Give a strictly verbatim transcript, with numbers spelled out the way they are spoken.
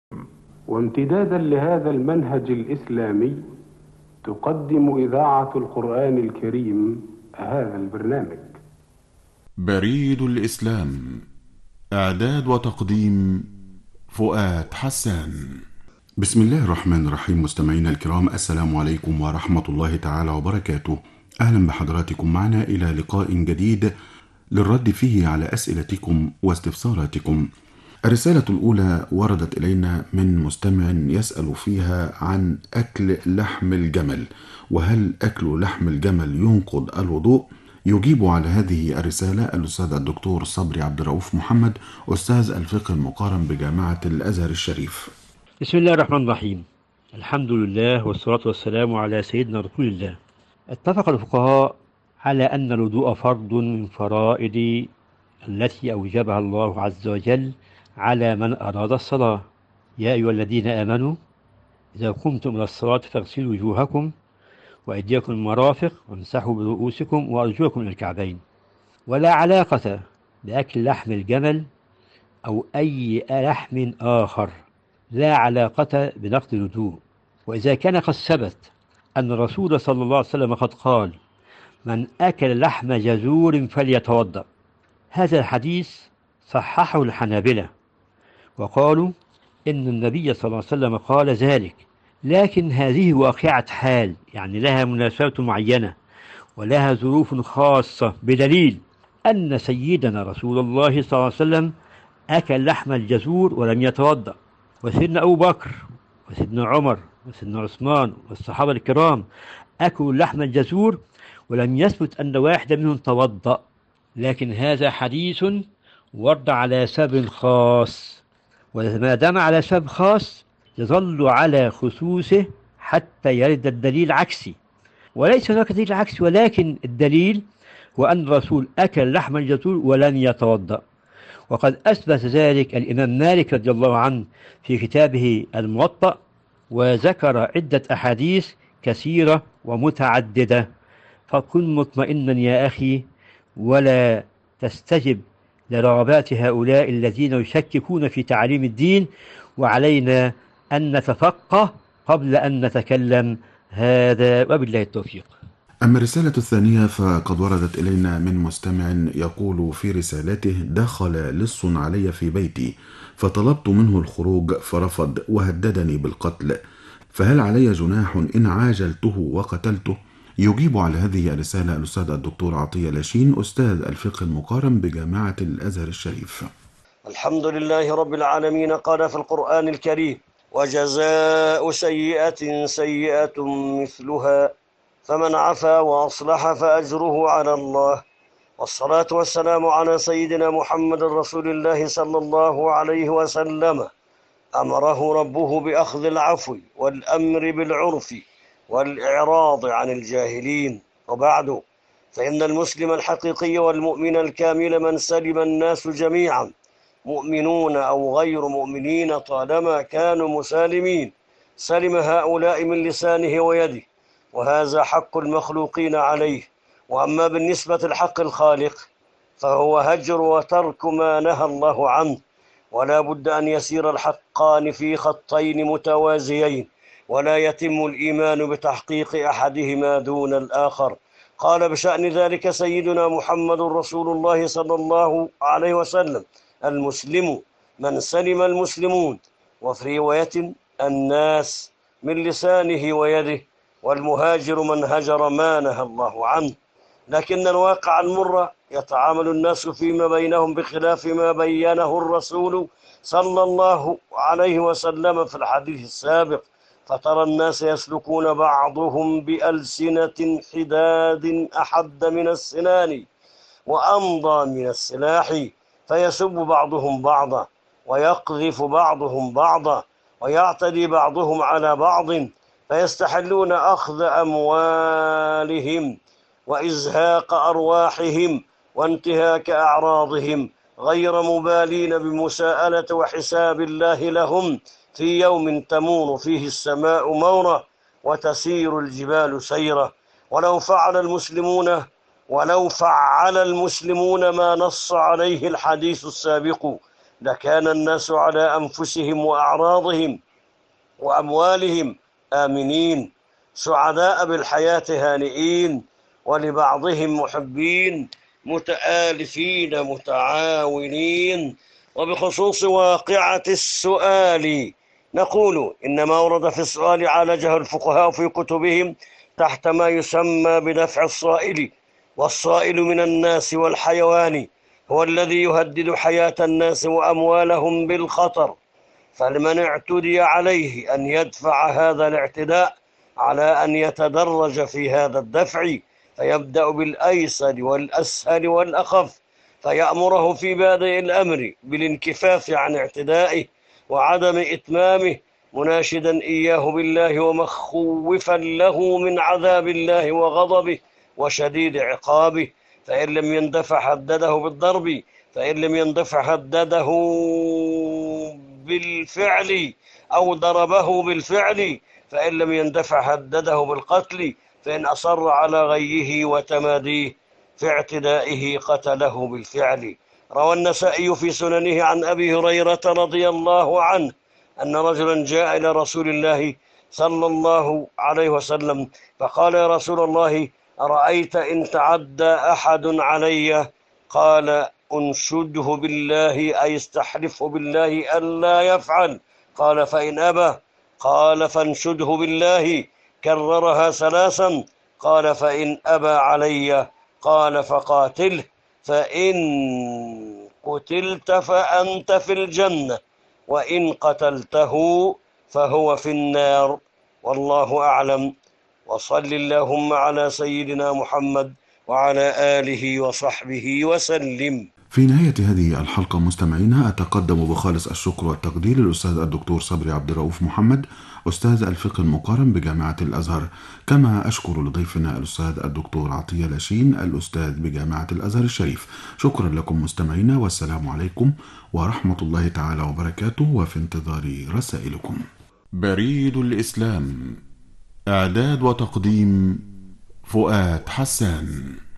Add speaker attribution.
Speaker 1: وامتدادا لهذا المنهج الإسلامي تقدم إذاعة القرآن الكريم هذا البرنامج.
Speaker 2: بريد الإسلام، إعداد وتقديم فؤاد حسان. بسم الله الرحمن الرحيم. مستمعينا الكرام، السلام عليكم ورحمة الله تعالى وبركاته. أهلا بحضراتكم معنا إلى لقاء جديد للرد فيه على أسئلتكم واستفساراتكم. الرسالة الأولى وردت إلينا من مستمع يسأل فيها عن أكل لحم الجمل، وهل أكل لحم الجمل ينقض الوضوء؟ يجيب على هذه الرسالة الأستاذ الدكتور صبري عبد الرؤوف محمد، أستاذ الفقه المقارن بجامعة الأزهر الشريف.
Speaker 3: بسم الله الرحمن الرحيم. الحمد لله والصلاة والسلام على سيدنا رسول الله. اتفق الفقهاء على أن الوضوء فرض من فرائض التي أوجبها الله عز وجل على من أراد الصلاة. يا أيها الذين آمنوا إذا قمتم إلى الصلاة فاغسلوا وجوهكم وأيديكم المرافق وامسحوا برؤوسكم وأرجلكم إلى الكعبين. ولا علاقة بأكل لحم الجمل أو أي لحم آخر، لا علاقة بنقض الوضوء. وإذا كان قد ثبت أن الرسول صلى الله عليه وسلم قد قال: من أكل لحم جزور فليتوضأ، هذا الحديث صححه الحنابلة وقالوا إن النبي صلى الله عليه وسلم قال ذلك، لكن هذه واقعة حال، يعني لها مناسبة معينة ولها ظروف خاصة، بدليل أن سيدنا رسول الله صلى الله عليه وسلم أكل لحم الجزور ولم يتوضأ، وسيدنا أبو بكر وسيدنا عمر وسيدنا عثمان والصحابة الكرام أكلوا لحم الجزور ولم يثبت أن واحد منهم توضأ. لكن هذا حديث ورد على سبب خاص، وما دام على سبب خاص يظل على خصوصه حتى يرد الدليل عكسي. وليس هناك دليل عكسي، ولكن الدليل هو أن الرسول أكل لحم الجزور ولم يتوضأ. وقد أثبت ذلك الإمام مالك رضي الله عنه في كتابه الموطأ، وذكر عدة أحاديث كثيرة ومتعددة. فكن مطمئنا يا أخي، ولا تستجب لرغبات هؤلاء الذين يشككون في تعاليم الدين، وعلينا أن نتفقه قبل أن نتكلم. هذا وبالله التوفيق.
Speaker 2: أما الرسالة الثانية فقد وردت إلينا من مستمع يقول في رسالته: دخل لص علي في بيتي فطلبت منه الخروج فرفض وهددني بالقتل، فهل علي جناح إن عاجلته وقتلته؟ يجيب على هذه الرسالة الأستاذ الدكتور عطية لاشين، أستاذ الفقه المقارن بجامعة الأزهر الشريف.
Speaker 4: الحمد لله رب العالمين. قال في القرآن الكريم: وجزاء سيئة سيئة مثلها فمن عفا وأصلح فأجره على الله. والصلاة والسلام على سيدنا محمد رسول الله صلى الله عليه وسلم. أمره ربه بأخذ العفو والأمر بالعرف والإعراض عن الجاهلين. وبعد، فإن المسلم الحقيقي والمؤمن الكامل من سلم الناس جميعا، مؤمنون أو غير مؤمنين، طالما كانوا مسالمين، سلم هؤلاء من لسانه ويده، وهذا حق المخلوقين عليه. وأما بالنسبة لحق الخالق فهو هجر وترك ما نهى الله عنه. ولا بد أن يسير الحقان في خطين متوازيين، ولا يتم الإيمان بتحقيق أحدهما دون الآخر. قال بشأن ذلك سيدنا محمد رسول الله صلى الله عليه وسلم: المسلم من سلم المسلمون، وفي رواية الناس، من لسانه ويده، والمهاجر من هجر ما نهى الله عنه. لكن الواقع المر يتعامل الناس فيما بينهم بخلاف ما بينه الرسول صلى الله عليه وسلم في الحديث السابق، فترى الناس يسلكون بعضهم بألسنة حداد أحد من السنان وأمضى من السلاح، فيسب بعضهم بعضا ويقذف بعضهم بعضا ويعتدي بعضهم على بعض، فيستحلون أخذ أموالهم وإزهاق أرواحهم وانتهاك أعراضهم، غير مبالين بمساءلة وحساب الله لهم في يوم تمور فيه السماء مورا وتسير الجبال سيرا. ولو فعل المسلمون ولو فعل المسلمون ما نص عليه الحديث السابق لكان الناس على أنفسهم وأعراضهم وأموالهم آمنين، سعداء بالحياة هانئين، ولبعضهم محبين، متآلفين متعاونين. وبخصوص واقعة السؤال نقول إن ما ورد في السؤال عالجه الفقهاء في كتبهم تحت ما يسمى بنفع الصائل، والصائل من الناس والحيوان هو الذي يهدد حياة الناس وأموالهم بالخطر، فلمن اعتدي عليه أن يدفع هذا الاعتداء على أن يتدرج في هذا الدفع، فيبدأ بالأيسر والأسهل والأخف، فيأمره في بادئ الأمر بالانكفاف عن اعتدائه وعدم إتمامه، مناشدا إياه بالله ومخوفا له من عذاب الله وغضبه وشديد عقابه. فإن لم يندفع هدده بالضرب، فإن لم يندفع هدده بالفعل أو ضربه بالفعل، فإن لم يندفع هدده بالقتل، فإن أصر على غيه وتماديه في اعتدائه قتله بالفعل. روى النسائي في سننه عن أبي هريرة رضي الله عنه أن رجلا جاء إلى رسول الله صلى الله عليه وسلم فقال: يا رسول الله، أرأيت إن تعدى أحد علي؟ قال: أنشده بالله، أي استحلفه بالله ألا يفعل. قال: فإن أبى؟ قال: فانشده بالله. كررها ثلاثا. قال: فإن أبى علي؟ قال: فقاتله، فإن قتلت فأنت في الجنة، وإن قتلته فهو في النار. والله أعلم. وصل اللهم على سيدنا محمد وعلى آله وصحبه وسلم.
Speaker 2: في نهاية هذه الحلقة مستمعينا أتقدم بخالص الشكر والتقدير للأستاذ الدكتور صبري عبد الرؤوف محمد، أستاذ الفقه المقارن بجامعة الأزهر، كما أشكر لضيفنا الأستاذ الدكتور عطية لاشين الأستاذ بجامعة الأزهر الشريف. شكرا لكم مستمعينا، والسلام عليكم ورحمة الله تعالى وبركاته، وفي انتظار رسائلكم. بريد الإسلام، إعداد وتقديم فؤاد حسان.